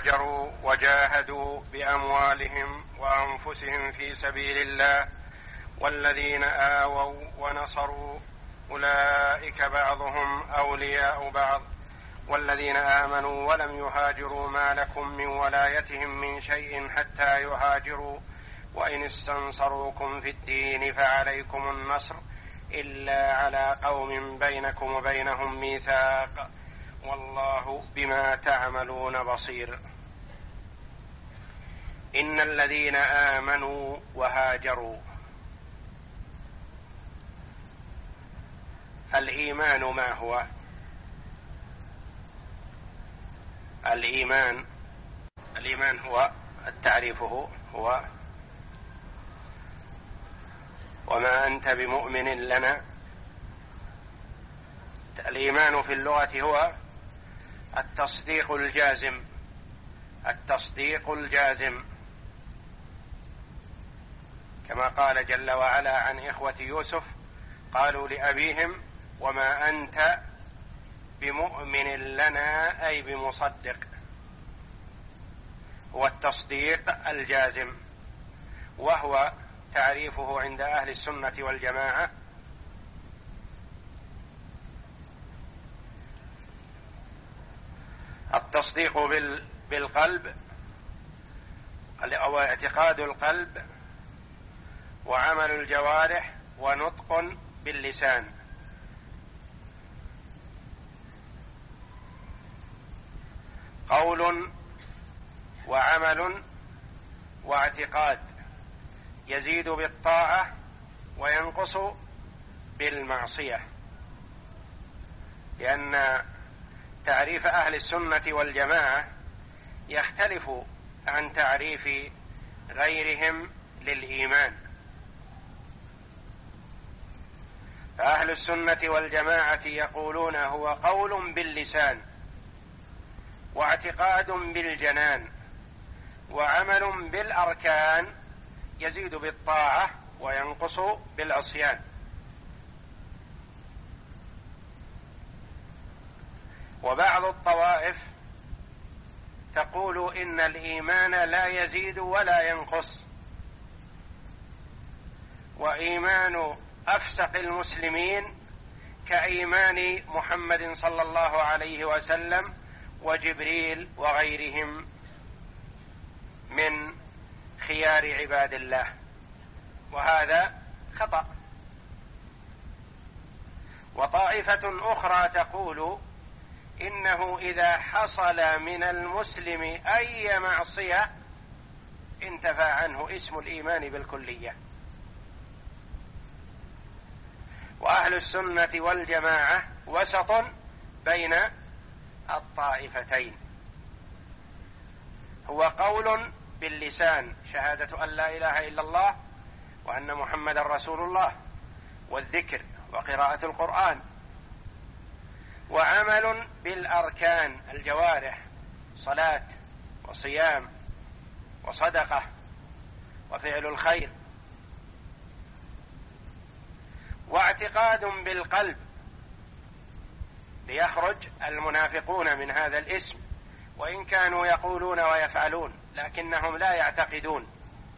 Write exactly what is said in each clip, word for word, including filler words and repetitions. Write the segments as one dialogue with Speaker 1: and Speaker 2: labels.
Speaker 1: هاجروا وجاهدوا بأموالهم وأنفسهم في سبيل الله والذين آووا ونصروا أولئك بعضهم أولياء بعض والذين آمنوا ولم يهاجروا ما لكم من ولايتهم من شيء حتى يهاجروا وإن استنصروكم في الدين فعليكم النصر إلا على قوم بينكم وبينهم ميثاق والله بما تعملون بصير. إن الذين آمنوا وهاجروا. الإيمان ما هو؟ الإيمان الإيمان هو تعريفه هو وما أنت بمؤمن لنا. الإيمان في اللغة هو التصديق الجازم التصديق الجازم كما قال جل وعلا عن إخوة يوسف قالوا لأبيهم وما أنت بمؤمن لنا أي بمصدق، هو التصديق الجازم، وهو تعريفه عند أهل السنة والجماعة التصديق بالقلب أو اعتقاد القلب وعمل الجوارح ونطق باللسان. قول وعمل واعتقاد يزيد بالطاعة وينقص بالمعصية، لأن تعريف أهل السنة والجماعة يختلف عن تعريف غيرهم للإيمان. فأهل السنة والجماعة يقولون هو قول باللسان واعتقاد بالجنان وعمل بالأركان يزيد بالطاعة وينقص بالعصيان. وبعض الطوائف تقول إن الإيمان لا يزيد ولا ينقص، وإيمان أفسق المسلمين كإيمان محمد صلى الله عليه وسلم وجبريل وغيرهم من خيار عباد الله، وهذا خطأ. وطائفة أخرى تقول إنه إذا حصل من المسلم أي معصية انتفى عنه اسم الإيمان بالكلية. وأهل السنة والجماعة وسط بين الطائفتين، هو قول باللسان شهادة أن لا إله إلا الله وأن محمد رسول الله والذكر وقراءة القرآن، وعمل بالأركان الجوارح صلاة وصيام وصدقة وفعل الخير، واعتقاد بالقلب ليخرج المنافقون من هذا الاسم وإن كانوا يقولون ويفعلون لكنهم لا يعتقدون.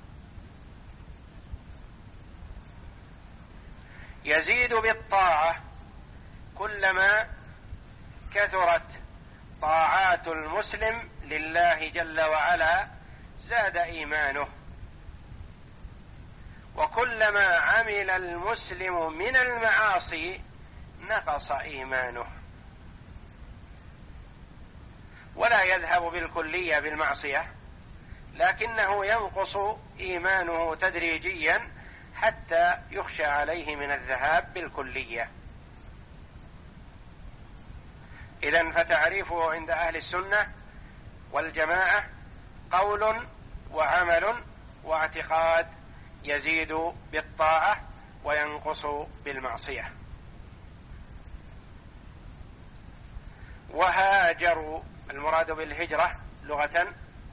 Speaker 1: يزيد بالطاعة كلما كثرت طاعات المسلم لله جل وعلا زاد إيمانه، وكلما عمل المسلم من المعاصي نقص إيمانه، ولا يذهب بالكلية بالمعصية لكنه ينقص إيمانه تدريجيا حتى يخشى عليه من الذهاب بالكلية. إذن فتعريفه عند أهل السنة والجماعة قول وعمل واعتقاد يزيد بالطاعة وينقص بالمعصية. وهاجروا المراد بالهجرة لغة،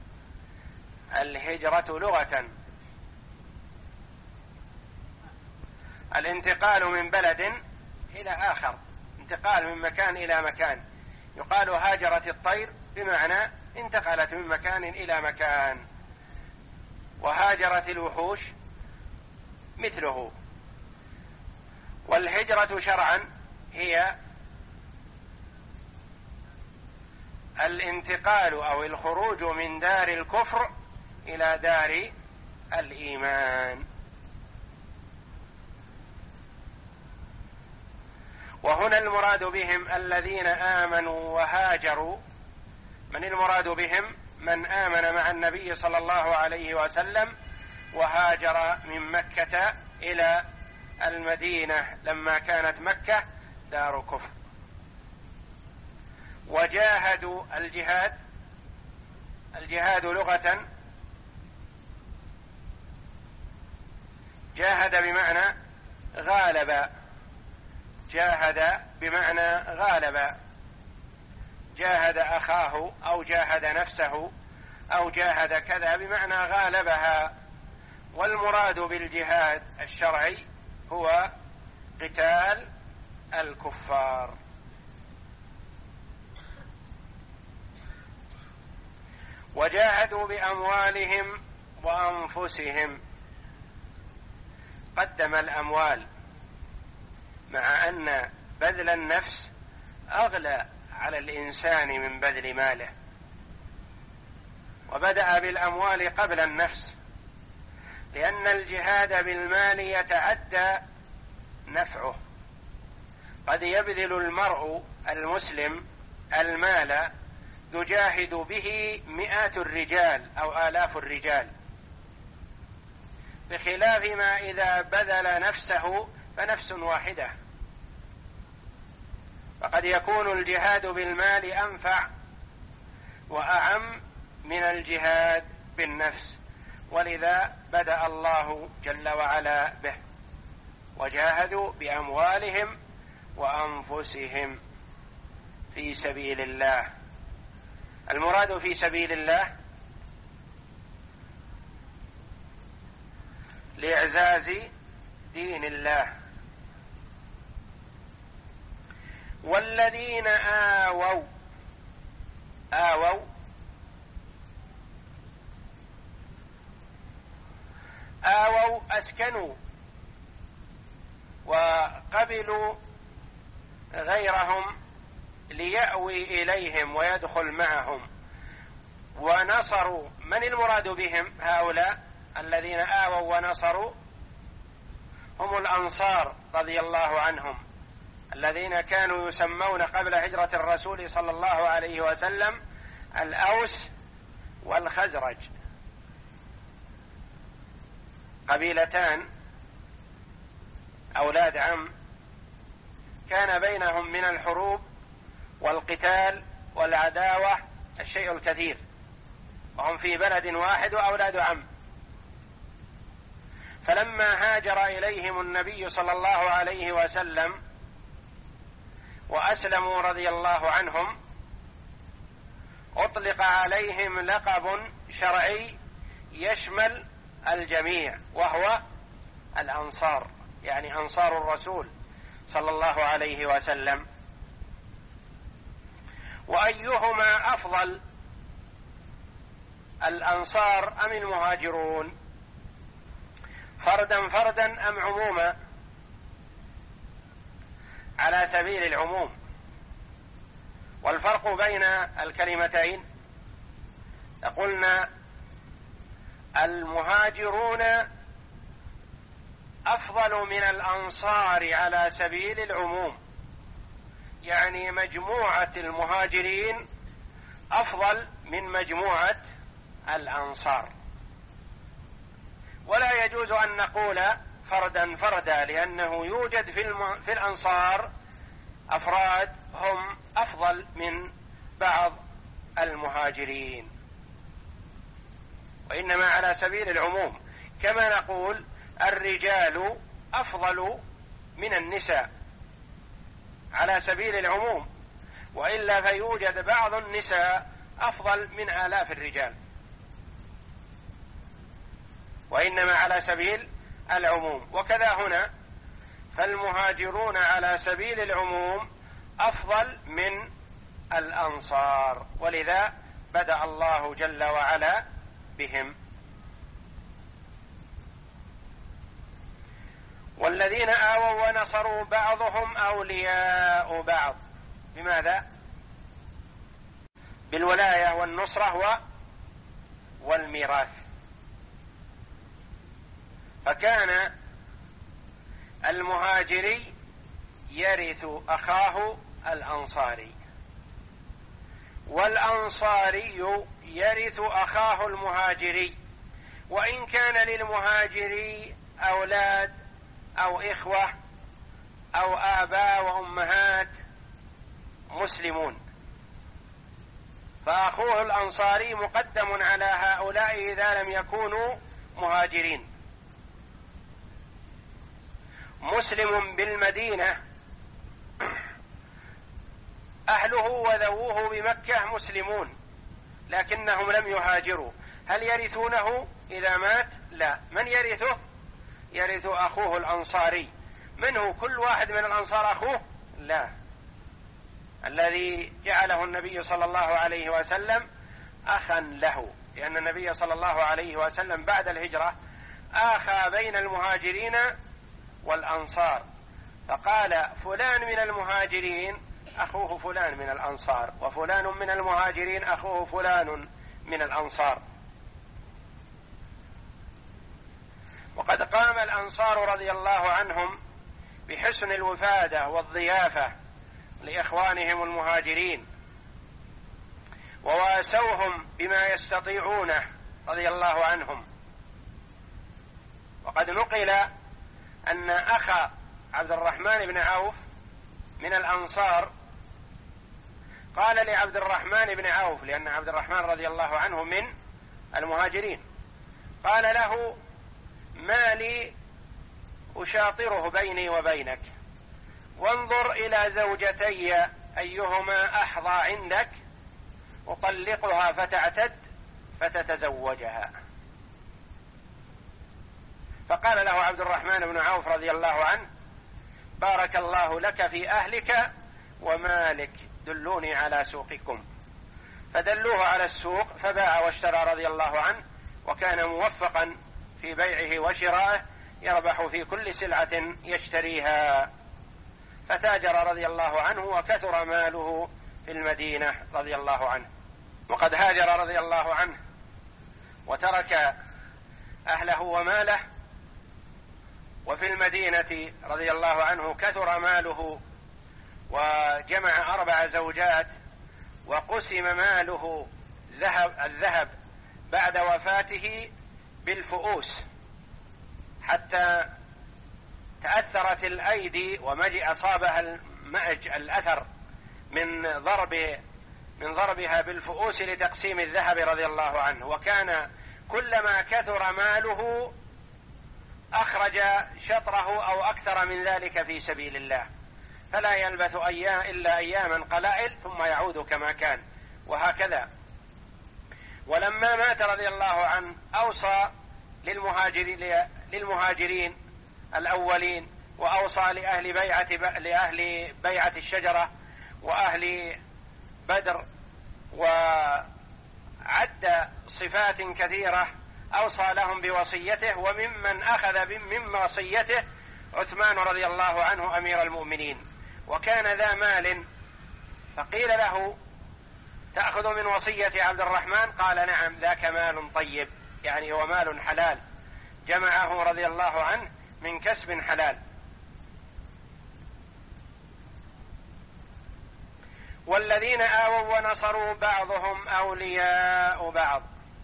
Speaker 1: الهجرة لغة الانتقال من بلد إلى آخر، انتقال من مكان إلى مكان. يقال هاجرت الطير بمعنى انتقلت من مكان إلى مكان، وهاجرت الوحوش مثله. والهجرة شرعا هي الانتقال أو الخروج من دار الكفر إلى دار الإيمان. وهنا المراد بهم الذين آمنوا وهاجروا. من المراد بهم؟ من آمن مع النبي صلى الله عليه وسلم وهاجر من مكة إلى المدينة لما كانت مكة دار كفر، وجاهدوا. الجهاد الجهاد لغة جاهد بمعنى غالب، جاهد بمعنى غالب، جاهد أخاه أو جاهد نفسه أو جاهد كذا بمعنى غالبها. والمراد بالجهاد الشرعي هو قتال الكفار. وجاهدوا بأموالهم وأنفسهم. قدم الأموال مع أن بذل النفس أغلى على الإنسان من بذل ماله، وبدأ بالأموال قبل النفس، لأن الجهاد بالمال يتعدى نفعه. قد يبذل المرء المسلم المال يجاهد به مئات الرجال أو آلاف الرجال، بخلاف ما إذا بذل نفسه فنفس واحدة. فقد يكون الجهاد بالمال أنفع وأعم من الجهاد بالنفس، ولذا بدأ الله جل وعلا به: وجاهدوا بأموالهم وأنفسهم في سبيل الله. المراد في سبيل الله لإعزاز دين الله. والذين آووا آووا آووا أسكنوا وقبلوا غيرهم ليأوي إليهم ويدخل معهم، ونصروا. من المراد بهم هؤلاء الذين آووا ونصروا؟ هم الأنصار رضي الله عنهم، الذين كانوا يسمون قبل هجرة الرسول صلى الله عليه وسلم الأوس والخزرج، قبيلتان أولاد عم، كان بينهم من الحروب والقتال والعداوة الشيء الكثير، وهم في بلد واحد وأولاد عم. فلما هاجر إليهم النبي صلى الله عليه وسلم وأسلموا رضي الله عنهم، أطلق عليهم لقب شرعي يشمل الجميع، وهو الأنصار، يعني أنصار الرسول صلى الله عليه وسلم. وأيهما أفضل، الأنصار أم المهاجرون؟ فردا فردا أم عموما؟ على سبيل العموم. والفرق بين الكلمتين قلنا المهاجرون أفضل من الأنصار على سبيل العموم، يعني مجموعة المهاجرين أفضل من مجموعة الأنصار. ولا يجوز أن نقول فردا فردا، لأنه يوجد في, الم... في الأنصار أفراد هم أفضل من بعض المهاجرين، وإنما على سبيل العموم. كما نقول الرجال أفضل من النساء على سبيل العموم، وإلا فيوجد بعض النساء أفضل من آلاف الرجال، وإنما على سبيل العموم. وكذا هنا، فالمهاجرون على سبيل العموم أفضل من الأنصار، ولذا بدأ الله جل وعلا بهم. والذين آووا ونصروا بعضهم أولياء بعض. بماذا؟ بالولاية والنصرة والميراث. فكان المهاجري يرث أخاه الأنصاري، والأنصاري يرث أخاه المهاجري، وإن كان للمهاجري أولاد أو إخوة أو آباء وأمهات مسلمون، فأخوه الأنصاري مقدم على هؤلاء إذا لم يكونوا مهاجرين. مسلم بالمدينة أهله وذووه بمكة مسلمون لكنهم لم يهاجروا، هل يرثونه إذا مات؟ لا. من يرثه؟ يرث أخوه الأنصاري. منه كل واحد من الأنصار أخوه؟ لا. الذي جعله النبي صلى الله عليه وسلم أخا له، لأن النبي صلى الله عليه وسلم بعد الهجرة آخى بين المهاجرين والأنصار، فقال فلان من المهاجرين أخوه فلان من الأنصار، وفلان من المهاجرين أخوه فلان من الأنصار. وقد قام الأنصار رضي الله عنهم بحسن الوفادة والضيافة لإخوانهم المهاجرين، وواسوهم بما يستطيعونه رضي الله عنهم. وقد نقل أن أخا عبد الرحمن بن عوف من الأنصار قال لعبد الرحمن بن عوف، لأن عبد الرحمن رضي الله عنه من المهاجرين، قال له ما لي أشاطره بيني وبينك، وانظر إلى زوجتي أيهما أحظى عندك أطلقها فتعتد فتتزوجها. فقال له عبد الرحمن بن عوف رضي الله عنه بارك الله لك في أهلك ومالك، دلوني على سوقكم. فدلوه على السوق فباع واشترى رضي الله عنه، وكان موفقا في بيعه وشرائه، يربح في كل سلعة يشتريها، فتاجر رضي الله عنه وكثر ماله في المدينة رضي الله عنه. وقد هاجر رضي الله عنه وترك أهله وماله، وفي المدينة رضي الله عنه كثر ماله وجمع أربع زوجات، وقسم ماله ذهب الذهب بعد وفاته بالفؤوس حتى تأثرت الأيدي ومجئ أصابها المأج الأثر من ضرب من ضربها بالفؤوس لتقسيم الذهب رضي الله عنه. وكان كلما كثر ماله أخرج شطره أو أكثر من ذلك في سبيل الله، فلا يلبث أيام إلا أياما قلائل ثم يعود كما كان، وهكذا. ولما مات رضي الله عنه أوصى للمهاجرين, للمهاجرين الأولين، وأوصى لأهل بيعة, لأهل بيعة الشجرة وأهل بدر، وعد صفات كثيرة أوصى لهم بوصيته. وممن أخذ من وصيته عثمان رضي الله عنه أمير المؤمنين، وكان ذا مال، فقيل له تأخذ من وصية عبد الرحمن؟ قال نعم، ذاك مال طيب، يعني هو مال حلال جمعه رضي الله عنه من كسب حلال. والذين آووا ونصروا بعضهم أولياء بعض،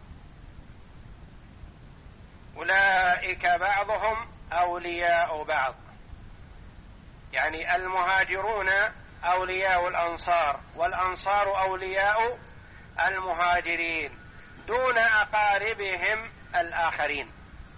Speaker 1: أولئك بعضهم أولياء بعض، يعني المهاجرون أولياء الأنصار، والأنصار أولياء المهاجرين دون أقاربهم الآخرين.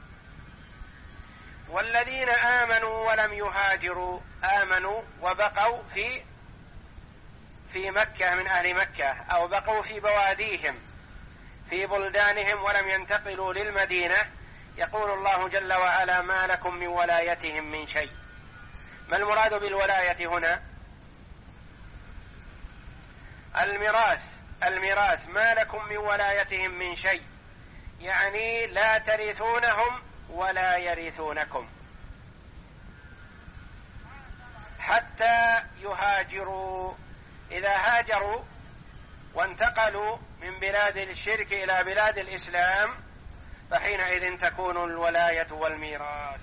Speaker 1: والذين آمنوا ولم يهاجروا، آمنوا وبقوا في في مكة من أهل مكة، أو بقوا في بواديهم في بلدانهم ولم ينتقلوا للمدينة، يقول الله جل وعلا ما لكم من ولايتهم من شيء. ما المراد بالولاية هنا؟ الميراث الميراث ما لكم من ولايتهم من شيء، يعني لا ترثونهم ولا يرثونكم حتى يهاجروا. إذا هاجروا وانتقلوا من بلاد الشرك إلى بلاد الإسلام فحينئذ تكون الولاية والميراث.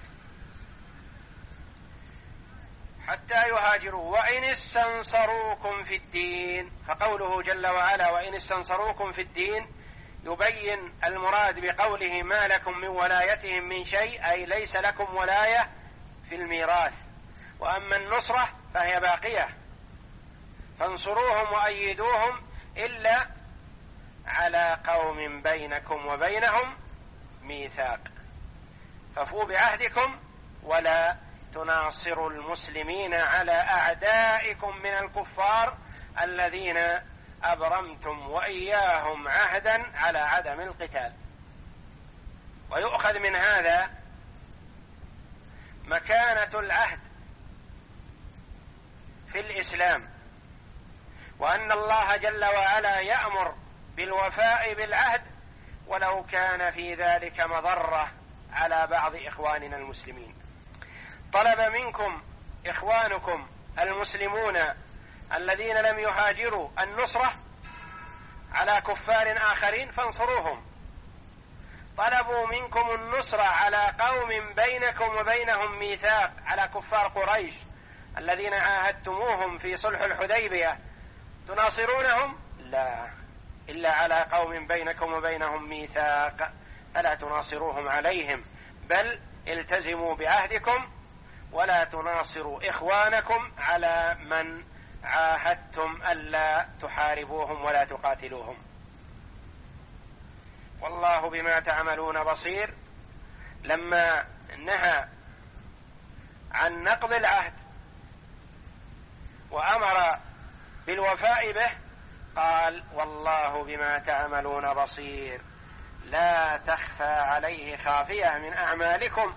Speaker 1: حتى يهاجروا. وإن استنصروكم في الدين، فقوله جل وعلا وإن استنصروكم في الدين يبين المراد بقوله ما لكم من ولايتهم من شيء، أي ليس لكم ولاية في الميراث. وأما النصرة فهي باقية، فانصروهم وأيدوهم إلا على قوم بينكم وبينهم ميثاق، ففوا بعهدكم ولا تناصروا المسلمين على أعدائكم من الكفار الذين أبرمتم وإياهم عهدا على عدم القتال. ويؤخذ من هذا مكانة العهد في الإسلام، وأن الله جل وعلا يأمر بالوفاء بالعهد ولو كان في ذلك مضرة على بعض إخواننا المسلمين. طلب منكم إخوانكم المسلمون الذين لم يهاجروا النصرة على كفار آخرين فانصروهم. طلبوا منكم النصرة على قوم بينكم وبينهم ميثاق، على كفار قريش الذين عاهدتموهم في صلح الحديبية، تناصرونهم؟ لا، إلا على قوم بينكم وبينهم ميثاق فلا تناصروهم عليهم، بل التزموا بعهدكم ولا تناصروا إخوانكم على من عاهدتم ألا تحاربوهم ولا تقاتلوهم. والله بما تعملون بصير. لما نهى عن نقض العهد وأمر بالوفاء به قال والله بما تعملون بصير، لا تخفى عليه خافية من أعمالكم،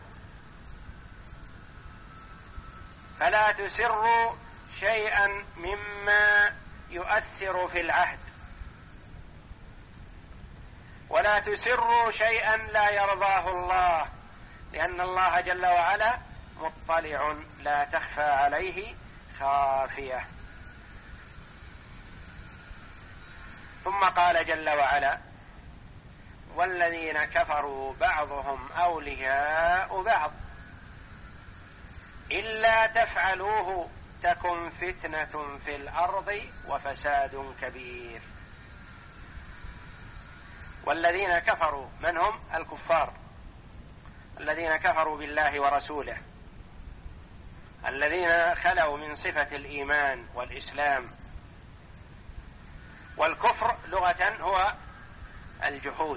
Speaker 1: فلا تسروا شيئا مما يؤثر في العهد، ولا تسروا شيئا لا يرضاه الله، لأن الله جل وعلا مطلع لا تخفى عليه خافية. ثم قال جل وعلا والذين كفروا بعضهم أولياء بعض إلا تفعلوه تكن فتنة في الأرض وفساد كبير. والذين كفروا من هم؟ الكفار الذين كفروا بالله ورسوله، الذين خلوا من صفة الإيمان والإسلام. والكفر لغة هو الجحود،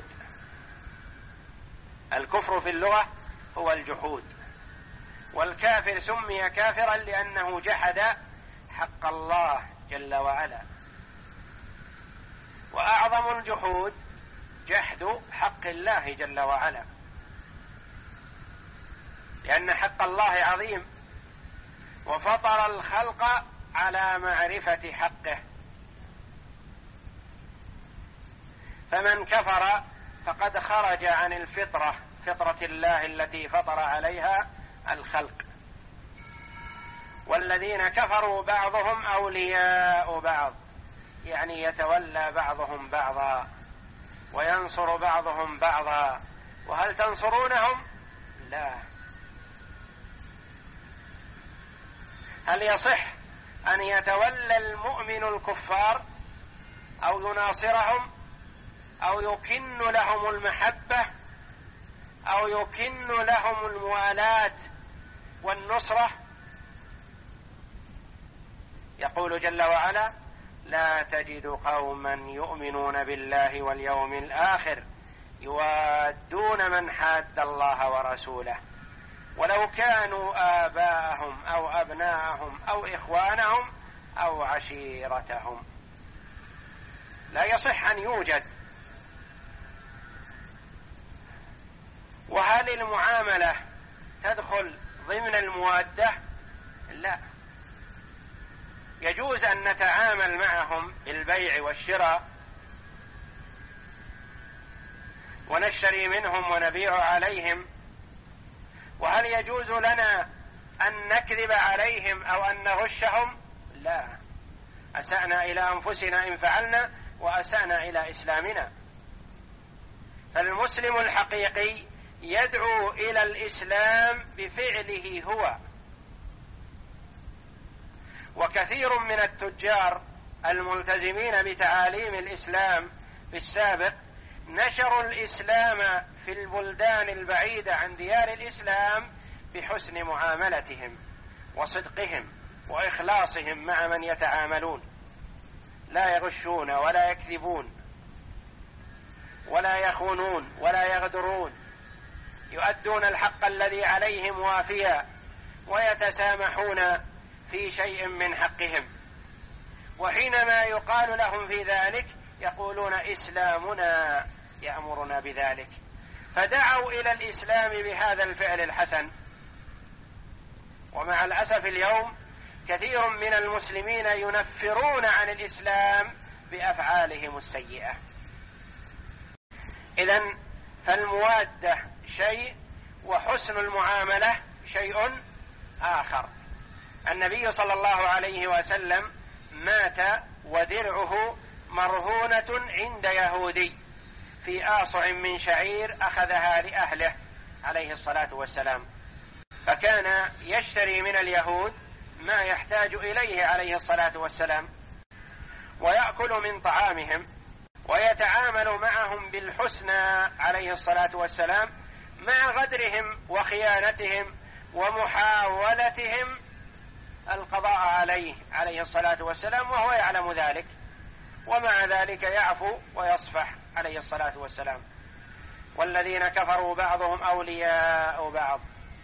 Speaker 1: الكفر في اللغة هو الجحود، والكافر سمي كافرا لأنه جحد حق الله جل وعلا. وأعظم الجحود جحد حق الله جل وعلا، لأن حق الله عظيم وفطر الخلق على معرفة حقه، فمن كفر فقد خرج عن الفطرة، فطرة الله التي فطر عليها الخلق. والذين كفروا بعضهم أولياء بعض، يعني يتولى بعضهم بعضا وينصر بعضهم بعضا. وهل تنصرونهم؟ لا. هل يصح أن يتولى المؤمن الكفار أو يناصرهم أو يكن لهم المحبة أو يكن لهم الموالاة والنصرة؟ يقول جل وعلا لا تجد قوما يؤمنون بالله واليوم الآخر يوادون من حاد الله ورسوله ولو كانوا آباءهم أو أبناءهم أو إخوانهم أو عشيرتهم. لا يصح أن يوجد. وهل المعاملة تدخل ضمن الموادة؟ لا. يجوز أن نتعامل معهم بالبيع والشراء ونشتري منهم ونبيع عليهم؟ وهل يجوز لنا أن نكذب عليهم أو أن نغشهم؟ لا، أسأنا إلى أنفسنا إن فعلنا، وأسأنا إلى إسلامنا. فالمسلم الحقيقي يدعو إلى الإسلام بفعله هو. وكثير من التجار الملتزمين بتعاليم الإسلام في السابق نشروا الإسلام في البلدان البعيدة عن ديار الإسلام بحسن معاملتهم وصدقهم وإخلاصهم مع من يتعاملون، لا يغشون ولا يكذبون ولا يخونون ولا يغدرون، يؤدون الحق الذي عليهم وافيا، ويتسامحون في شيء من حقهم. وحينما يقال لهم في ذلك يقولون إسلامنا يأمرنا بذلك، فدعوا إلى الإسلام بهذا الفعل الحسن. ومع الأسف اليوم كثير من المسلمين ينفرون عن الإسلام بأفعالهم السيئة. إذن فالموادة شيء وحسن المعاملة شيء آخر. النبي صلى الله عليه وسلم مات ودرعه مرهونة عند يهودي في آصع من شعير أخذها لأهله عليه الصلاة والسلام، فكان يشتري من اليهود ما يحتاج إليه عليه الصلاة والسلام، ويأكل من طعامهم، ويتعامل معهم بالحسنى عليه الصلاة والسلام، مع غدرهم وخيانتهم ومحاولتهم القضاء عليه عليه الصلاة والسلام، وهو يعلم ذلك، ومع ذلك يعفو ويصفح عليه الصلاة والسلام. والذين كفروا بعضهم أولياء بعض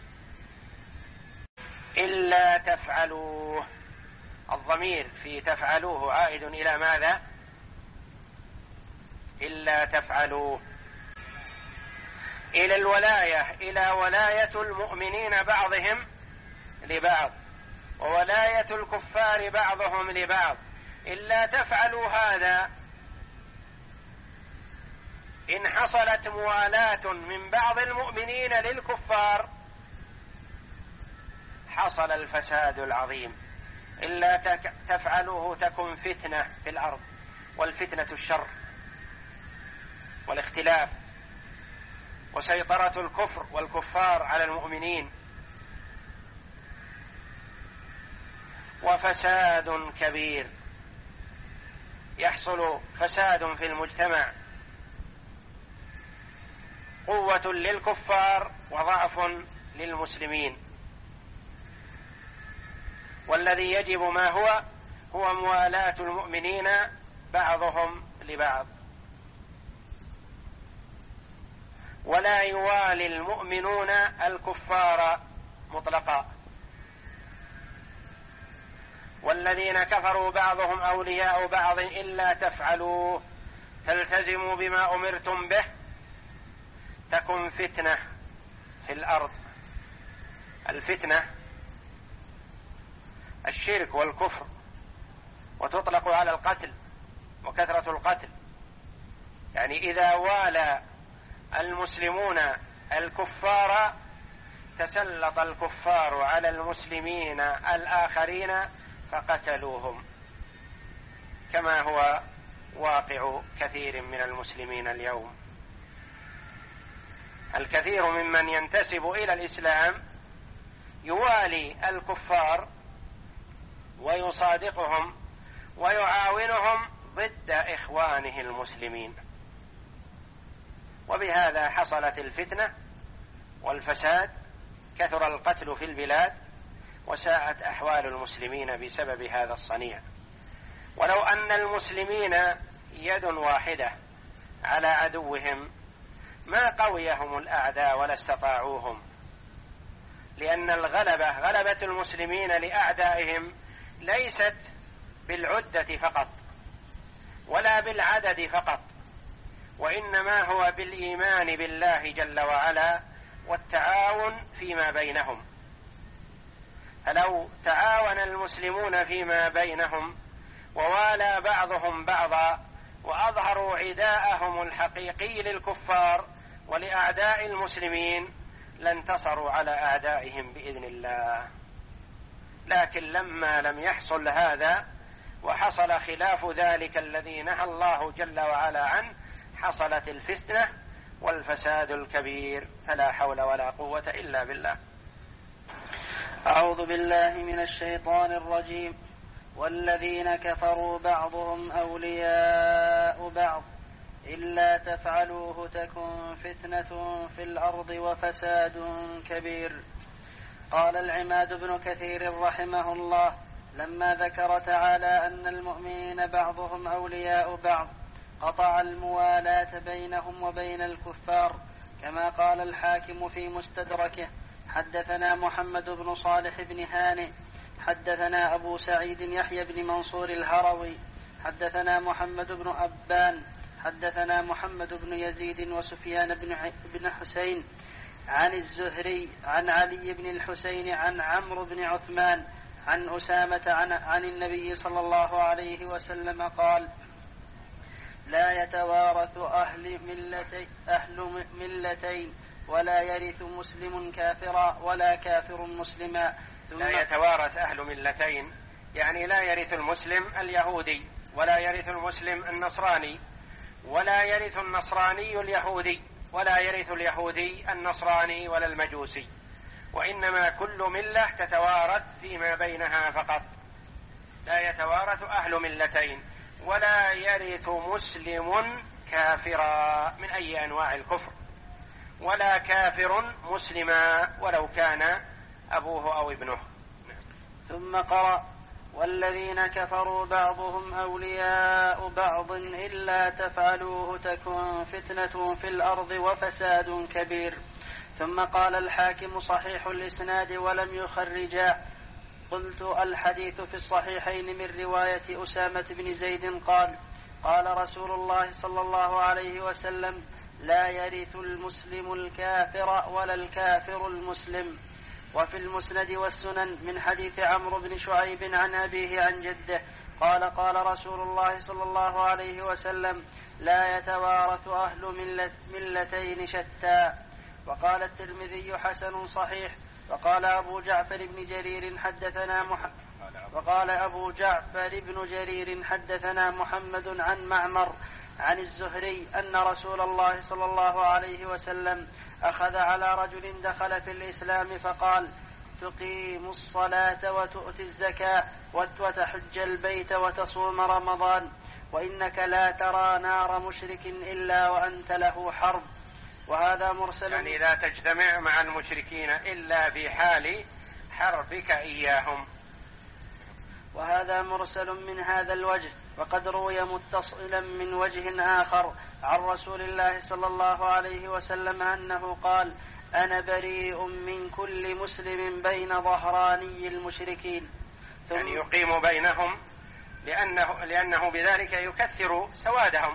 Speaker 1: إلا تفعلوه. الضمير في تفعلوه عائد إلى ماذا؟ إلا تفعلوه، إلى الولاية، إلى ولاية المؤمنين بعضهم لبعض، وولاية الكفار بعضهم لبعض. إلا تفعلوا هذا، إن حصلت موالاة من بعض المؤمنين للكفار حصل الفساد العظيم. إلا تفعلوه تكن فتنة في الأرض، والفتنة الشر والاختلاف وسيطرة الكفر والكفار على المؤمنين، وفساد كبير، يحصل فساد في المجتمع، قوة للكفار وضعف للمسلمين. والذي يجب ما هو هو موالاة المؤمنين بعضهم لبعض، ولا يوالي المؤمنون الكفار مطلقا. والذين كفروا بعضهم أولياء بعض إلا تفعلوه تلتزموا بما أمرتم به تكن فتنة في الأرض. الفتنة الشرك والكفر، وتطلق على القتل وكثرة القتل. يعني إذا والى المسلمون الكفار تسلط الكفار على المسلمين الآخرين فقتلوهم، كما هو واقع كثير من المسلمين اليوم. الكثير ممن ينتسب إلى الإسلام يوالي الكفار ويصادقهم ويعاونهم ضد إخوانه المسلمين، وبهذا حصلت الفتنة والفساد، كثر القتل في البلاد، وساءت أحوال المسلمين بسبب هذا الصنيع. ولو أن المسلمين يد واحدة على عدوهم ما قويهم الأعداء ولا استطاعوهم، لأن الغلبة غلبة المسلمين لأعدائهم ليست بالعدة فقط ولا بالعدد فقط، وإنما هو بالإيمان بالله جل وعلا والتعاون فيما بينهم. فلو تعاون المسلمون فيما بينهم ووالى بعضهم بعضا وأظهروا عداءهم الحقيقي للكفار ولأعداء المسلمين لانتصروا على أعدائهم بإذن الله. لكن لما لم يحصل هذا وحصل خلاف ذلك الذي نهى الله جل وعلا عنه، حصلت الفتنة والفساد الكبير، فلا حول ولا قوة إلا بالله.
Speaker 2: أعوذ بالله من الشيطان الرجيم. والذين كفروا بعضهم أولياء بعض إلا تفعلوه تكن فتنة في الأرض وفساد كبير. قال العماد بن كثير رحمه الله لما ذكر تعالى أن المؤمنين بعضهم أولياء بعض قطع الموالاة بينهم وبين الكفار، كما قال الحاكم في مستدركه: حدثنا محمد بن صالح بن هانئ حدثنا أبو سعيد يحيى بن منصور الهروي حدثنا محمد بن أبان حدثنا محمد بن يزيد وسفيان بن حسين عن الزهري عن علي بن الحسين عن عمرو بن عثمان عن أسامة عن, عن النبي صلى الله عليه وسلم قال: لا يتوارث أهل ملتين, أهل ملتين ولا يرث مسلم كافرا ولا كافر مسلما.
Speaker 1: لا يتوارث أهل ملتين يعني لا يرث المسلم اليهودي ولا يرث المسلم النصراني ولا يرث النصراني اليهودي ولا يرث اليهودي النصراني ولا المجوسي، وإنما كل ملة تتوارث فيما بينها فقط. لا يتوارث أهل ملتين ولا يرث مسلم كافرا من أي أنواع الكفر ولا كافر مسلما ولو كان أبوه أو ابنه.
Speaker 2: ثم قرأ: والذين كفروا بعضهم أولياء بعض إلا تفعلوه تكن فتنة في الأرض وفساد كبير. ثم قال الحاكم: صحيح الإسناد ولم يخرجا. قلت: الحديث في الصحيحين من رواية أسامة بن زيد قال: قال رسول الله صلى الله عليه وسلم: لا يرث المسلم الكافر ولا الكافر المسلم. وفي المسند والسنن من حديث عمرو بن شعيب عن أبيه عن جده قال: قال رسول الله صلى الله عليه وسلم: لا يتوارث أهل ملتين شتى. وقال الترمذي: حسن صحيح. وقال أبو جعفر بن جرير حدثنا مح... وقال أبو جعفر بن جرير حدثنا محمد عن معمر عن الزهري أن رسول الله صلى الله عليه وسلم أخذ على رجل دخل في الإسلام فقال: تقيم الصلاة وتؤتي الزكاة وتحج البيت وتصوم رمضان وإنك لا ترى نار مشرك إلا وأنت له حرب. وهذا مرسل،
Speaker 1: يعني لا تجتمع مع المشركين إلا في حال حربك إياهم.
Speaker 2: وهذا مرسل من هذا الوجه. وقد روي متصلا من وجه آخر عن رسول الله صلى الله عليه وسلم أنه قال: أنا بريء من كل مسلم بين ظهراني المشركين.
Speaker 1: ثم يعني يقيم بينهم لأنه, لأنه بذلك يكثر سوادهم.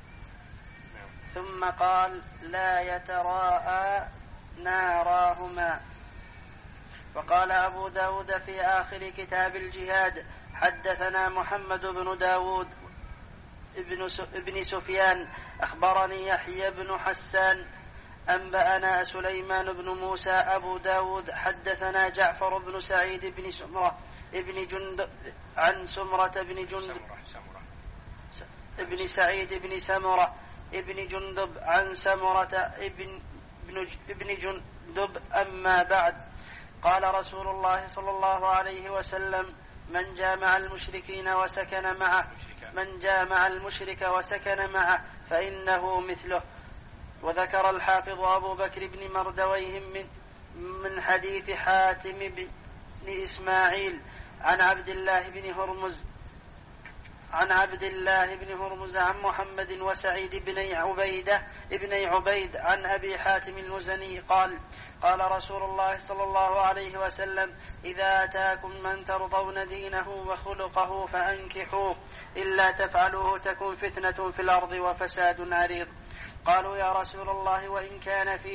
Speaker 2: ثم قال: لا يتراءى ناراهما. وقال أبو داود في آخر كتاب الجهاد: حدثنا محمد بن داود ابن, ابن سفيان أخبرني يحيى بن حسان أنبأنا سليمان بن موسى. أبو داود حدثنا جعفر بن سعيد بن سمرة ابن جند عن سمرة بن جند ابن سعيد بن سمرة ابن جندب عن سمرة ابن, ابن جندب. أما بعد، قال رسول الله صلى الله عليه وسلم: من جامع المشركين وسكن معه من جامع المشرك وسكن معه فإنه مثله. وذكر الحافظ أبو بكر بن مردويه من, من حديث حاتم بن إسماعيل عن عبد الله بن هرمز عن عبد الله بن هرمز عن محمد وسعيد بن عبيدة ابن عبيد عن أبي حاتم المزني قال: قال رسول الله صلى الله عليه وسلم: إذا أتاكم من ترضون دينه وخلقه فأنكحوه إلا تفعلوه تكن فتنة في الأرض وفساد عريض. قالوا: يا رسول الله وإن كان فيه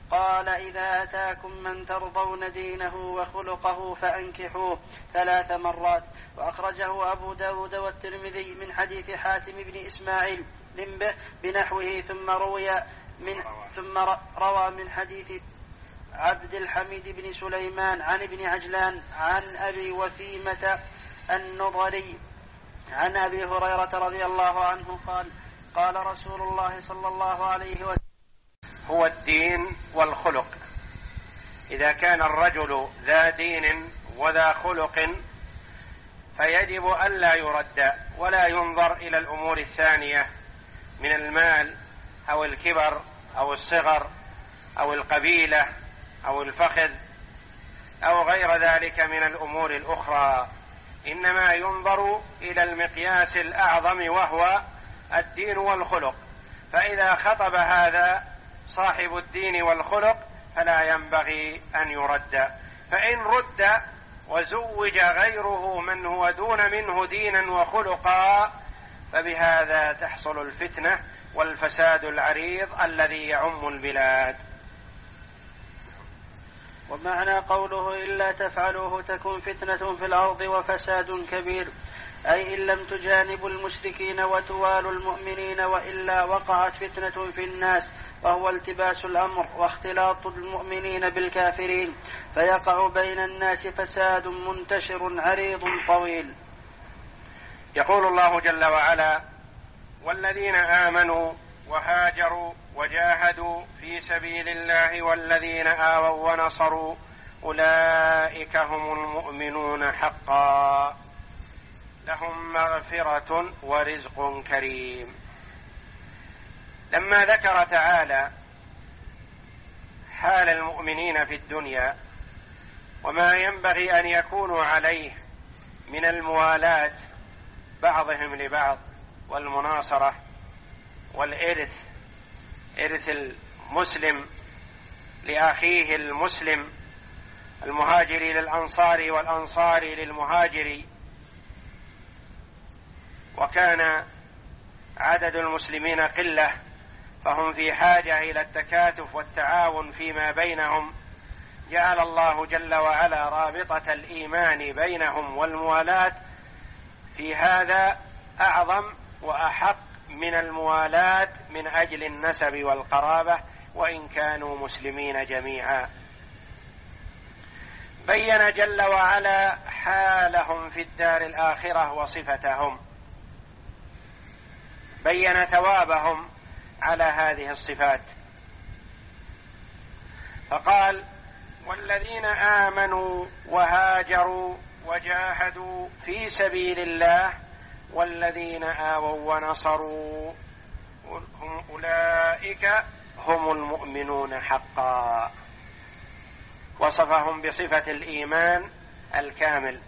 Speaker 2: قال إذا أتاكم من ترضون دينه وخلقه فأنكحوه ثلاث مرات. وأخرجه أبو داود والترمذي من حديث حاتم بن إسماعيل به بنحوه ثم روي من ثم روى من حديث عبد الحميد بن سليمان عن ابن عجلان عن أبي وثيمة النضري عن أبي هريرة رضي الله عنه قال قال رسول الله صلى الله عليه وسلم
Speaker 1: هو الدين والخلق. إذا كان الرجل ذا دين وذا خلق فيجب ألا يرد ولا ينظر إلى الأمور الثانية من المال أو الكبر أو الصغر أو القبيلة أو الفخذ أو غير ذلك من الأمور الأخرى، إنما ينظر إلى المقياس الأعظم وهو الدين والخلق. فإذا خطب هذا صاحب الدين والخلق فلا ينبغي أن يرد، فإن رد وزوج غيره من هو دون منه دينا وخلقا فبهذا تحصل الفتنة والفساد العريض الذي يعم البلاد.
Speaker 2: ومعنى قوله إلا تفعلوه تكن فتنة في الأرض وفساد كبير، أي إن لم تجانبوا المشركين وتوالوا المؤمنين وإلا وقعت فتنة في الناس، وهو التباس الأمر واختلاط المؤمنين بالكافرين، فيقع بين الناس فساد منتشر عريض طويل.
Speaker 1: يقول الله جل وعلا: والذين آمنوا وهاجروا وجاهدوا في سبيل الله والذين آووا ونصروا أولئك هم المؤمنون حقا لهم مغفرة ورزق كريم. لما ذكر تعالى حال المؤمنين في الدنيا وما ينبغي أن يكونوا عليه من الموالاة بعضهم لبعض والمناصرة والإرث، إرث المسلم لأخيه المسلم، المهاجر للأنصار والأنصار للمهاجر، وكان عدد المسلمين قلة فهم في حاجة إلى التكاتف والتعاون فيما بينهم، جعل الله جل وعلا رابطة الإيمان بينهم والموالاة في هذا أعظم وأحق من الموالاة من أجل النسب والقرابة وإن كانوا مسلمين جميعا. بين جل وعلا حالهم في الدار الآخرة وصفتهم، بين ثوابهم على هذه الصفات، فقال: والذين آمنوا وهاجروا وجاهدوا في سبيل الله والذين آووا ونصروا أولئك هم المؤمنون حقا. وصفهم بصفة الإيمان الكامل،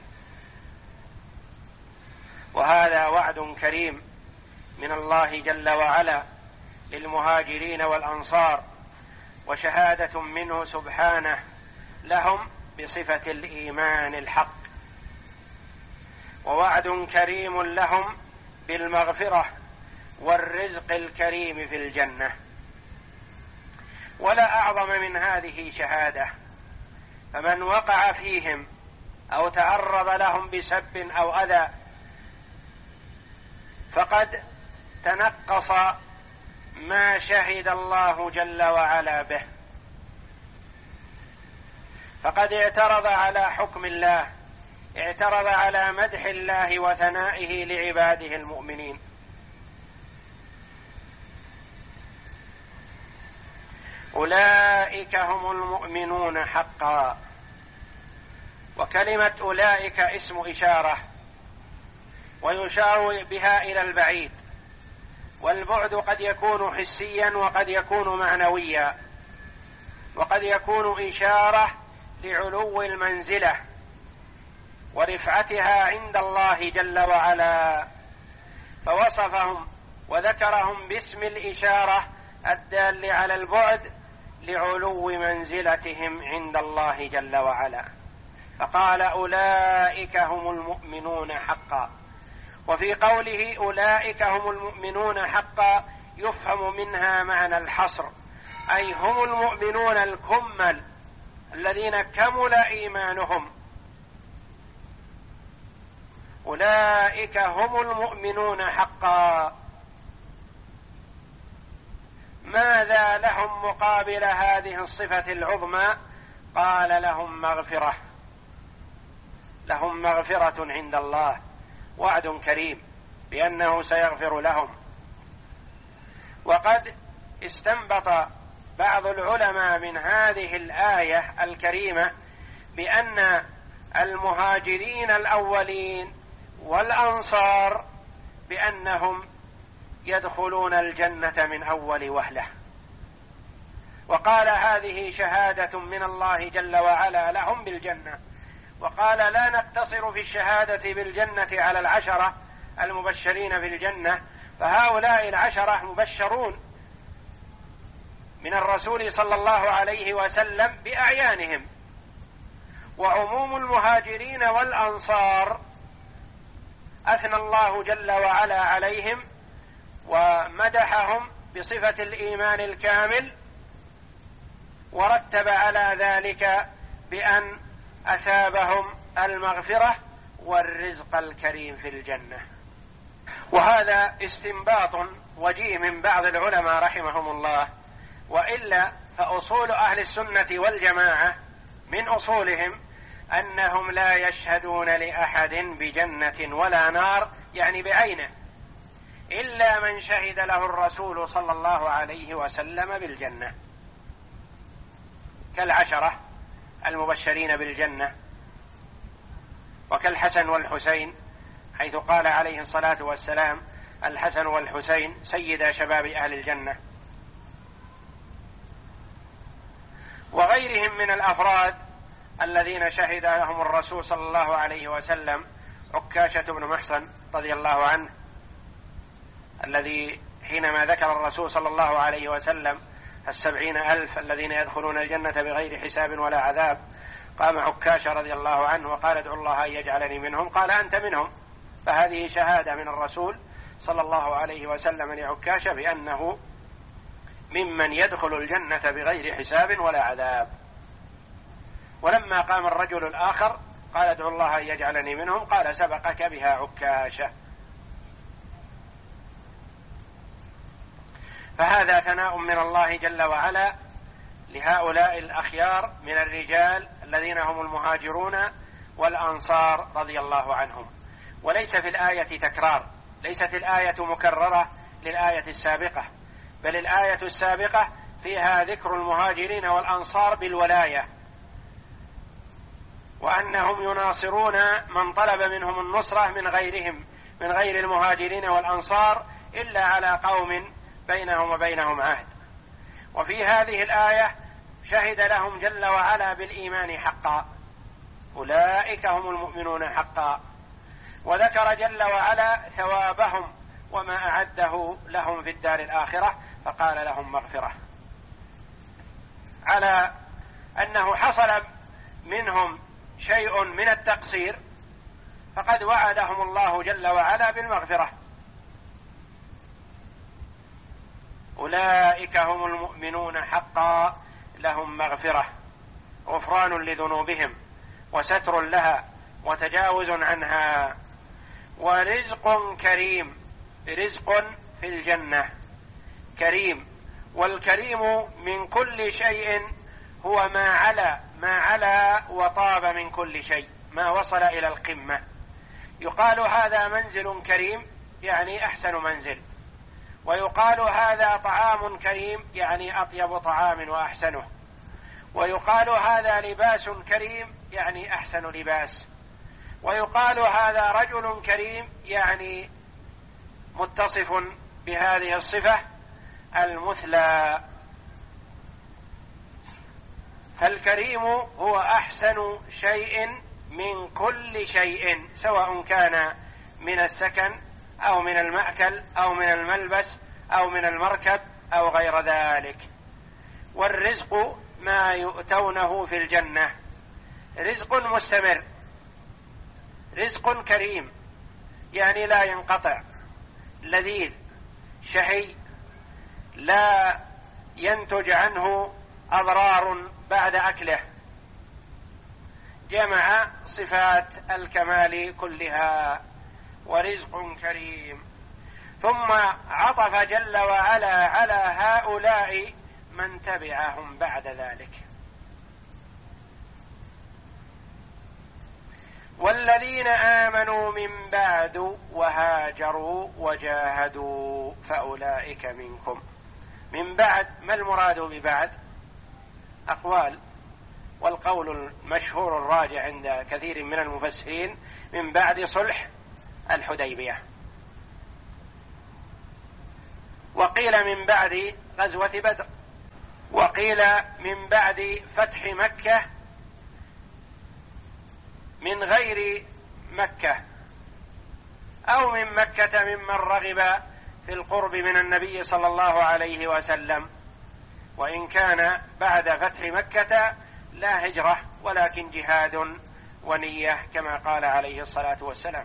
Speaker 1: وهذا وعد كريم من الله جل وعلا للمهاجرين والأنصار، وشهادة منه سبحانه لهم بصفة الإيمان الحق، ووعد كريم لهم بالمغفرة والرزق الكريم في الجنة. ولا أعظم من هذه شهادة، فمن وقع فيهم أو تعرض لهم بسب أو أذى فقد تنقص ما شهد الله جل وعلا به، فقد اعترض على حكم الله، اعترض على مدح الله وثنائه لعباده المؤمنين. أولئك هم المؤمنون حقا. وكلمة أولئك اسم إشارة، ويشار بها إلى البعيد، والبعد قد يكون حسيا وقد يكون معنويا، وقد يكون إشارة لعلو المنزلة ورفعتها عند الله جل وعلا، فوصفهم وذكرهم باسم الإشارة الدال على البعد لعلو منزلتهم عند الله جل وعلا، فقال: أولئك هم المؤمنون حقا. وفي قوله أولئك هم المؤمنون حقا يفهم منها معنى الحصر، أي هم المؤمنون الكمل الذين كمل إيمانهم، أولئك هم المؤمنون حقا. ماذا لهم مقابل هذه الصفة العظمى؟ قال لهم مغفرة، لهم مغفرة عند الله، وعد كريم بأنه سيغفر لهم. وقد استنبط بعض العلماء من هذه الآية الكريمة بأن المهاجرين الأولين والأنصار بأنهم يدخلون الجنة من أول وهلة، وقال هذه شهادة من الله جل وعلا لهم بالجنة، وقال لا نقتصر في الشهادة بالجنة على العشرة المبشرين بالجنة، فهؤلاء العشرة مبشرون من الرسول صلى الله عليه وسلم بأعيانهم، وعموم المهاجرين والأنصار أثنى الله جل وعلا عليهم ومدحهم بصفة الإيمان الكامل، ورتب على ذلك بأن أثابهم المغفرة والرزق الكريم في الجنة. وهذا استنباط وجيه من بعض العلماء رحمهم الله، وإلا فأصول أهل السنة والجماعة من أصولهم أنهم لا يشهدون لأحد بجنة ولا نار، يعني بعينه، إلا من شهد له الرسول صلى الله عليه وسلم بالجنة، كالعشرة المبشرين بالجنة، وكالحسن والحسين، حيث قال عليه الصلاة والسلام الحسن والحسين سيدا شباب أهل الجنة، وغيرهم من الأفراد الذين شهد لهم الرسول صلى الله عليه وسلم. عكاشة بن محصن رضي الله عنه، الذي حينما ذكر الرسول صلى الله عليه وسلم السبعين ألف الذين يدخلون الجنة بغير حساب ولا عذاب، قام عكاشة رضي الله عنه وقال ادعو الله أن يجعلني منهم، قال أنت منهم. فهذه شهادة من الرسول صلى الله عليه وسلم لعكاشة بأنه ممن يدخل الجنة بغير حساب ولا عذاب. ولما قام الرجل الآخر قال ادعو الله أن يجعلني منهم، قال سبقك بها عكاشة. فهذا ثناء من الله جل وعلا لهؤلاء الأخيار من الرجال الذين هم المهاجرون والأنصار رضي الله عنهم. وليس في الآية تكرار، ليست الآية مكررة للآية السابقة، بل الآية السابقة فيها ذكر المهاجرين والأنصار بالولاية، وأنهم يناصرون من طلب منهم النصرة من غيرهم من غير المهاجرين والأنصار إلا على قوم بينهم وبينهم عهد. وفي هذه الآية شهد لهم جل وعلا بالإيمان حقا، أولئك هم المؤمنون حقا، وذكر جل وعلا ثوابهم وما أعده لهم في الدار الآخرة، فقال لهم مغفرة، على أنه حصل منهم شيء من التقصير فقد وعدهم الله جل وعلا بالمغفرة. أولئك هم المؤمنون حقا، لهم مغفرة، غفران لذنوبهم وستر لها وتجاوز عنها، ورزق كريم، رزق في الجنة كريم. والكريم من كل شيء هو ما علا ما علا وطاب من كل شيء، ما وصل إلى القمة. يقال هذا منزل كريم يعني أحسن منزل، ويقال هذا طعام كريم يعني أطيب طعام وأحسنه، ويقال هذا لباس كريم يعني أحسن لباس، ويقال هذا رجل كريم يعني متصف بهذه الصفة المثلى. فالكريم هو أحسن شيء من كل شيء، سواء كان من السكن أو من المأكل أو من الملبس أو من المركب أو غير ذلك. والرزق ما يؤتونه في الجنة، رزق مستمر، رزق كريم يعني لا ينقطع، لذيذ شهي، لا ينتج عنه أضرار بعد أكله، جمع صفات الكمال كلها ورزق كريم، ثم عطف جل وعلا على هؤلاء من تبعهم بعد ذلك. والذين آمنوا من بعد وهاجروا وجاهدوا فأولئك منكم. من بعد، ما المراد ببعد؟ أقوال، والقول المشهور الراجع عند كثير من المفسرين من بعد صلح الحديبية، وقيل من بعد غزوة بدر، وقيل من بعد فتح مكة من غير مكة، أو من مكة ممن رغب في القرب من النبي صلى الله عليه وسلم، وإن كان بعد فتح مكة لا هجرة ولكن جهاد ونية كما قال عليه الصلاة والسلام.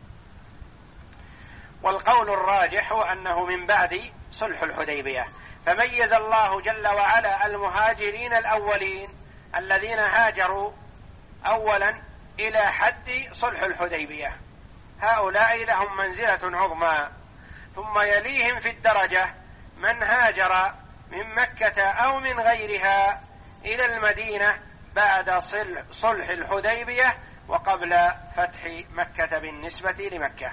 Speaker 1: والقول الراجح هو أنه من بعد صلح الحديبية، فميز الله جل وعلا المهاجرين الأولين الذين هاجروا أولا إلى حد صلح الحديبية، هؤلاء لهم منزلة عظمى، ثم يليهم في الدرجة من هاجر من مكة أو من غيرها إلى المدينة بعد صلح الحديبية وقبل فتح مكة بالنسبة لمكة.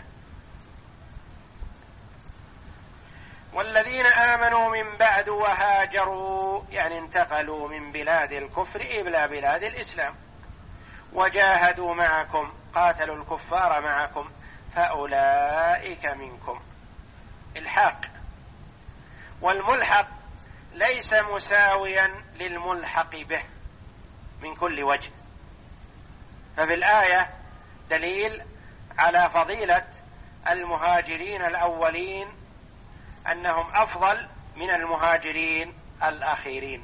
Speaker 1: والذين آمنوا من بعد وهاجروا يعني انتقلوا من بلاد الكفر إلى بلاد الإسلام، وجاهدوا معكم قاتلوا الكفار معكم فأولئك منكم. الحاق، والملحق ليس مساويا للملحق به من كل وجه، ففي الآية دليل على فضيلة المهاجرين الأولين أنهم أفضل من المهاجرين الأخيرين،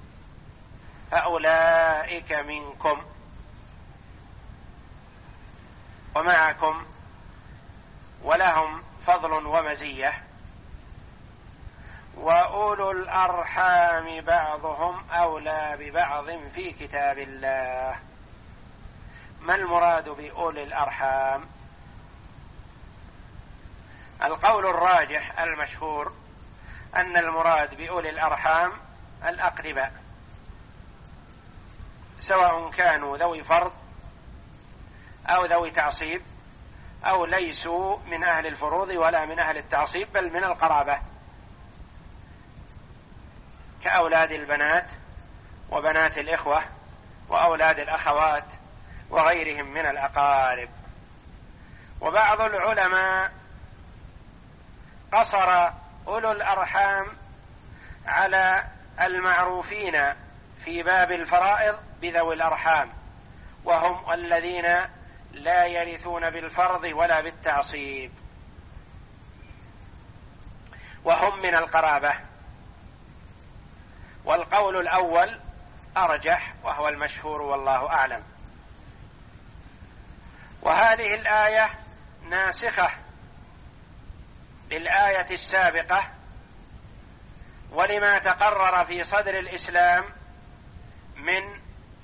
Speaker 1: فأولئك منكم ومعكم ولهم فضل ومزية. وأولو الأرحام بعضهم أولى ببعض في كتاب الله. ما المراد بأولي الأرحام؟ القول الراجح المشهور أن المراد بأولي الأرحام الأقرباء، سواء كانوا ذوي فرض أو ذوي تعصيب أو ليسوا من أهل الفروض ولا من أهل التعصيب بل من القرابة، كأولاد البنات وبنات الإخوة وأولاد الأخوات وغيرهم من الأقارب. وبعض العلماء قصر أولو الأرحام على المعروفين في باب الفرائض بذوي الأرحام، وهم الذين لا يرثون بالفرض ولا بالتعصيب، وهم من القرابة. والقول الأول أرجح وهو المشهور والله أعلم. وهذه الآية ناسخة للآية السابقة، ولما تقرر في صدر الإسلام من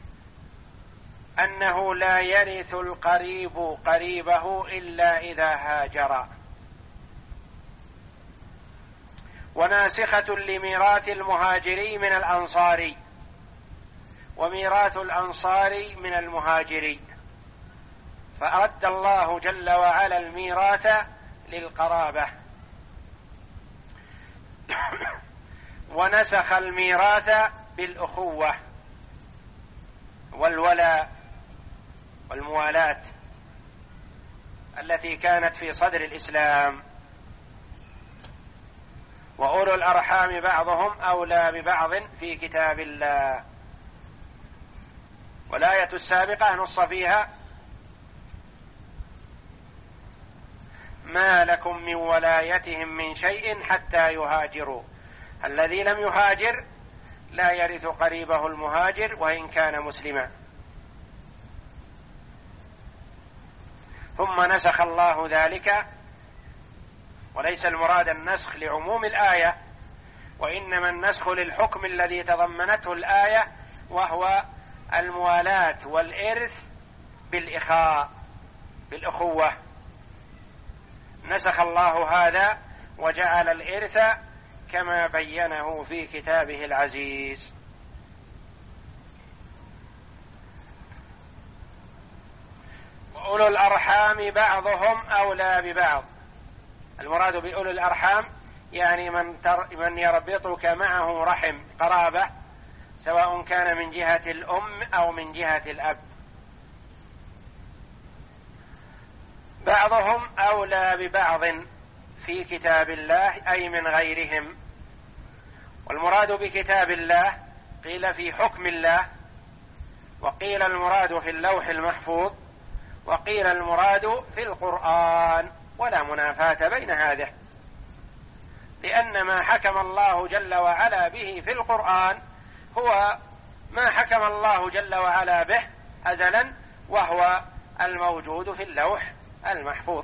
Speaker 1: أنه لا يرث القريب قريبه إلا إذا هاجر، وناسخة لميراث المهاجري من الأنصاري، وميراث الأنصاري من المهاجري، فأرد الله جل وعلا الميراث للقرابة، ونسخ الميراث بالأخوة والولاء والموالاة التي كانت في صدر الإسلام. وأولو الأرحام بعضهم أولى ببعض في كتاب الله. والآية السابقة نص فيها ما لكم من ولايتهم من شيء حتى يهاجروا، الذي لم يهاجر لا يرث قريبه المهاجر وإن كان مسلما. ثم نسخ الله ذلك، وليس المراد النسخ لعموم الآية، وإنما النسخ للحكم الذي تضمنته الآية، وهو الموالاة والإرث بالإخاء بالأخوة. نسخ الله هذا وجعل الإرث كما بينه في كتابه العزيز. وأولو الأرحام بعضهم أولى ببعض. المراد بأولو الأرحام يعني من, تر من يربطك معه رحم قرابة، سواء كان من جهة الأم أو من جهة الأب. بعضهم أولى ببعض في كتاب الله أي من غيرهم. والمراد بكتاب الله قيل في حكم الله، وقيل المراد في اللوح المحفوظ، وقيل المراد في القرآن، ولا منافاة بين هذا، لأن ما حكم الله جل وعلا به في القرآن هو ما حكم الله جل وعلا به أزلا، وهو الموجود في اللوح المحفوظ.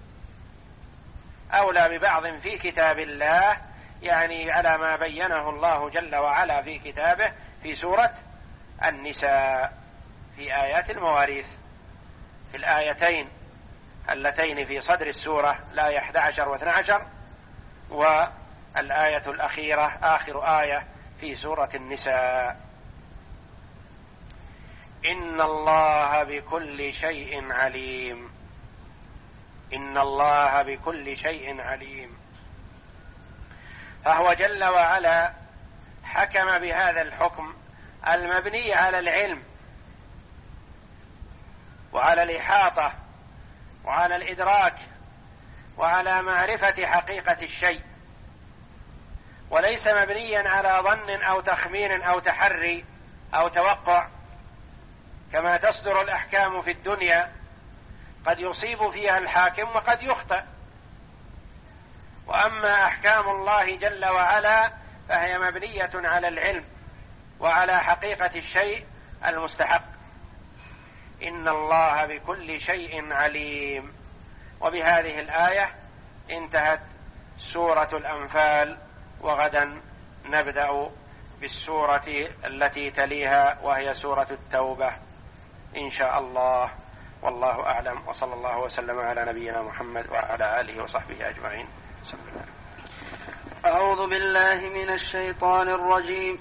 Speaker 1: أولى ببعض في كتاب الله يعني على ما بينه الله جل وعلا في كتابه في سورة النساء في آيات المواريث، في الآيتين اللتين في صدر السورة الآية أحد عشر واثنى عشر، والآية الأخيرة آخر آية في سورة النساء. إن الله بكل شيء عليم. إن الله بكل شيء عليم. فهو جل وعلا حكم بهذا الحكم المبني على العلم وعلى الإحاطة وعلى الإدراك وعلى معرفة حقيقة الشيء، وليس مبنيا على ظن أو تخمين أو تحري أو توقع كما تصدر الأحكام في الدنيا، قد يصيب فيها الحاكم وقد يخطئ. وأما أحكام الله جل وعلا فهي مبنية على العلم وعلى حقيقة الشيء المستحق. إن الله بكل شيء عليم. وبهذه الآية انتهت سورة الأنفال، وغدا نبدأ بالسورة التي تليها وهي سورة التوبة إن شاء الله. والله أعلم، وصلى الله وسلم على نبينا محمد وعلى آله وصحبه أجمعين.
Speaker 2: أعوذ بالله من الشيطان الرجيم.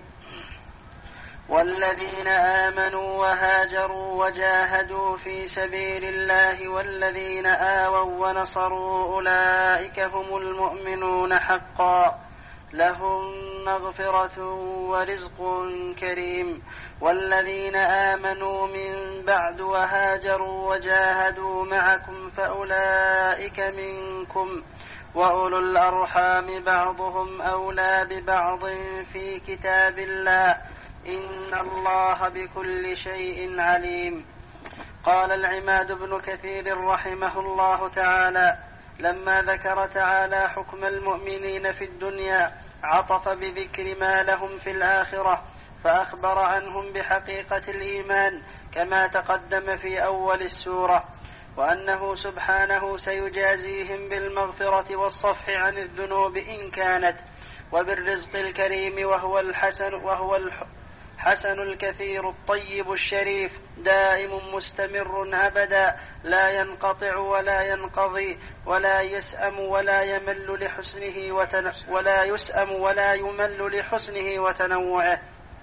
Speaker 2: والذين آمنوا وهاجروا وجاهدوا في سبيل الله والذين آووا ونصروا أولئك هم المؤمنون حقا، لهم مغفرة ورزق كريم. والذين آمنوا من بعد وهاجروا وجاهدوا معكم فأولئك منكم، وأولو الأرحام بعضهم أولى ببعض في كتاب الله، إن الله بكل شيء عليم. قال العماد بن كثير رحمه الله تعالى: لما ذكر تعالى حكم المؤمنين في الدنيا عطف بذكر ما لهم في الآخرة، فأخبر عنهم بحقيقة الإيمان كما تقدم في أول السورة، وأنه سبحانه سيجازيهم بالمغفرة والصفح عن الذنوب إن كانت، وبالرزق الكريم وهو الحسن وهو الحسن الكثير الطيب الشريف دائم مستمر أبدا لا ينقطع ولا ينقضي ولا يسأم ولا يمل لحسنه وتن... ولا يسأم ولا يمل لحسنه وتنوعه.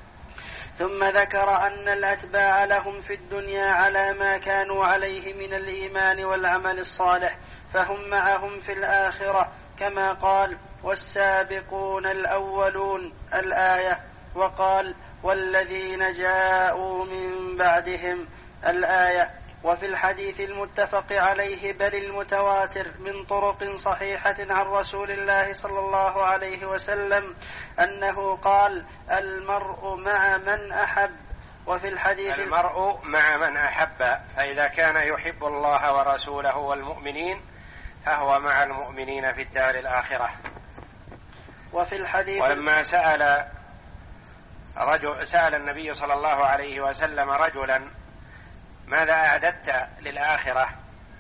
Speaker 2: ثم ذكر أن الأتباع لهم في الدنيا على ما كانوا عليه من الإيمان والعمل الصالح، فهم معهم في الآخرة كما قال: والسابقون الأولون الآية، وقال: والذين جاءوا من بعدهم الآية. وفي الحديث المتفق عليه بل المتواتر من طرق صحيحة عن رسول الله صلى الله عليه وسلم أنه قال: المرء مع من أحب. وفي الحديث
Speaker 1: المرء مع من أحب، فإذا كان يحب الله ورسوله والمؤمنين فهو مع المؤمنين في الدار الآخرة.
Speaker 2: وفي الحديث
Speaker 1: ولما سأل رجل سأل النبي صلى الله عليه وسلم رجلا: ماذا أعددت للآخرة؟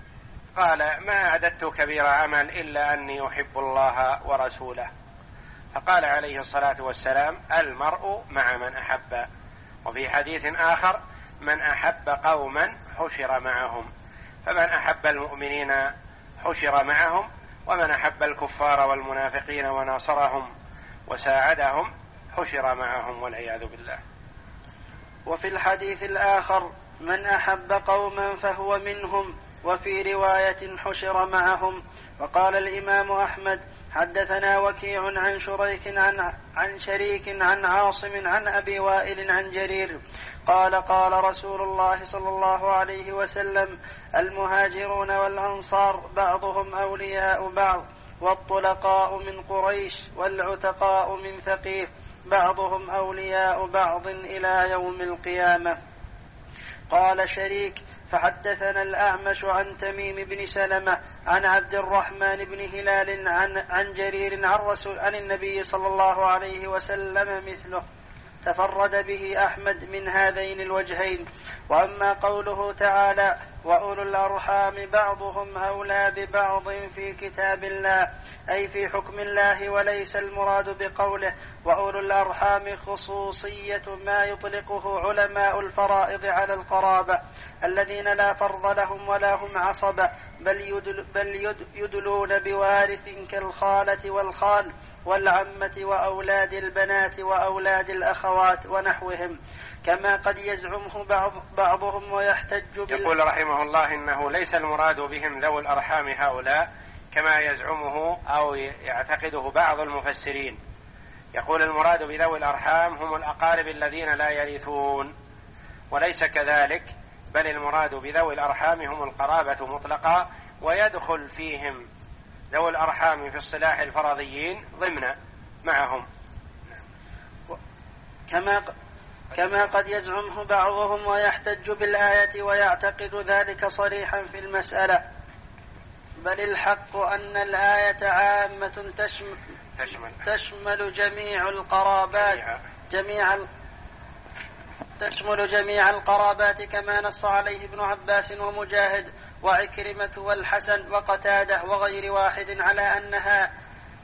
Speaker 1: قال: ما أعددت كبير عمل إلا أني أحب الله ورسوله. فقال عليه الصلاة والسلام: المرء مع من أحب. وفي حديث آخر: من أحب قوما حشر معهم. فمن أحب المؤمنين حشر معهم، ومن أحب الكفار والمنافقين وناصرهم وساعدهم حشر معهم، والعياذ بالله.
Speaker 2: وفي الحديث الآخر: من أحب قوما فهو منهم، وفي رواية حشر معهم. وقال الإمام أحمد: حدثنا وكيع عن شريك عن, عن شريك عن عاصم عن أبي وائل عن جرير قال: قال رسول الله صلى الله عليه وسلم: المهاجرون والأنصار بعضهم أولياء بعض، والطلقاء من قريش والعتقاء من ثقيف بعضهم أولياء بعض إلى يوم القيامة. قال شريك: فحدثنا الأعمش عن تميم بن سلمة عن عبد الرحمن بن هلال عن, عن جرير عن, رسول عن النبي صلى الله عليه وسلم مثله، تفرد به أحمد من هذين الوجهين. وأما قوله تعالى: وأولو الأرحام بعضهم أولى ببعض في كتاب الله، أي في حكم الله، وليس المراد بقوله وأولو الأرحام خصوصية ما يطلقه علماء الفرائض على القرابة الذين لا فرض لهم ولا هم عصبة، بل, يدل بل يدلون بوارث كالخالة والخال والعمة وأولاد البنات وأولاد الأخوات ونحوهم، كما قد يزعمه بعض بعضهم ويحتج بال...
Speaker 1: يقول رحمه الله: إنه ليس المراد بهم ذوي الأرحام هؤلاء كما يزعمه أو يعتقده بعض المفسرين. يقول: المراد بذوي الأرحام هم الأقارب الذين لا يرثون، وليس كذلك، بل المراد بذوي الأرحام هم القرابة مطلقا، ويدخل فيهم ذوي الأرحام في اصطلاح الفرضيين ضمن معهم.
Speaker 2: كما كما قد يزعمه بعضهم ويحتج بالآية ويعتقد ذلك صريحا في المسألة، بل الحق أن الآية عامة تشمل, تشمل, تشمل جميع القرابات جميع تشمل جميع القرابات، كما نص عليه ابن عباس ومجاهد وعكرمة والحسن وقتادة وغير واحد على أنها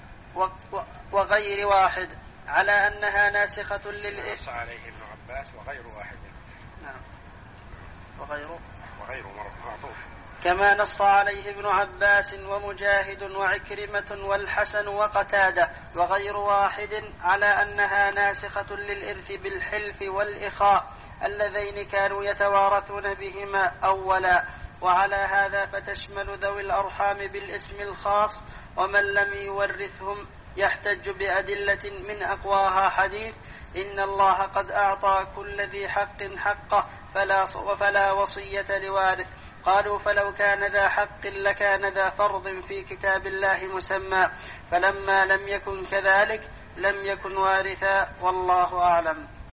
Speaker 2: وغير واحد على أنها ناسخة للإثم.
Speaker 1: نص عليه ابن عباس وغير واحد.
Speaker 2: نعم. وغير
Speaker 1: وغير معطوف.
Speaker 2: كما نص عليه ابن عباس ومجاهد وعكرمة والحسن وقتادة وغير واحد على أنها ناسخة للإرث بالحلف والإخاء اللذين كانوا يتوارثون بهما أولا. وعلى هذا فتشمل ذوي الأرحام بالاسم الخاص، ومن لم يورثهم يحتج بأدلة من أقواها حديث: إن الله قد أعطى كل ذي حق حقه فلا, فلا وصية لوارث. قالوا: فلو كان ذا حق لكان ذا فرض في كتاب الله مسمى، فلما لم يكن كذلك لم يكن وارثا، والله أعلم.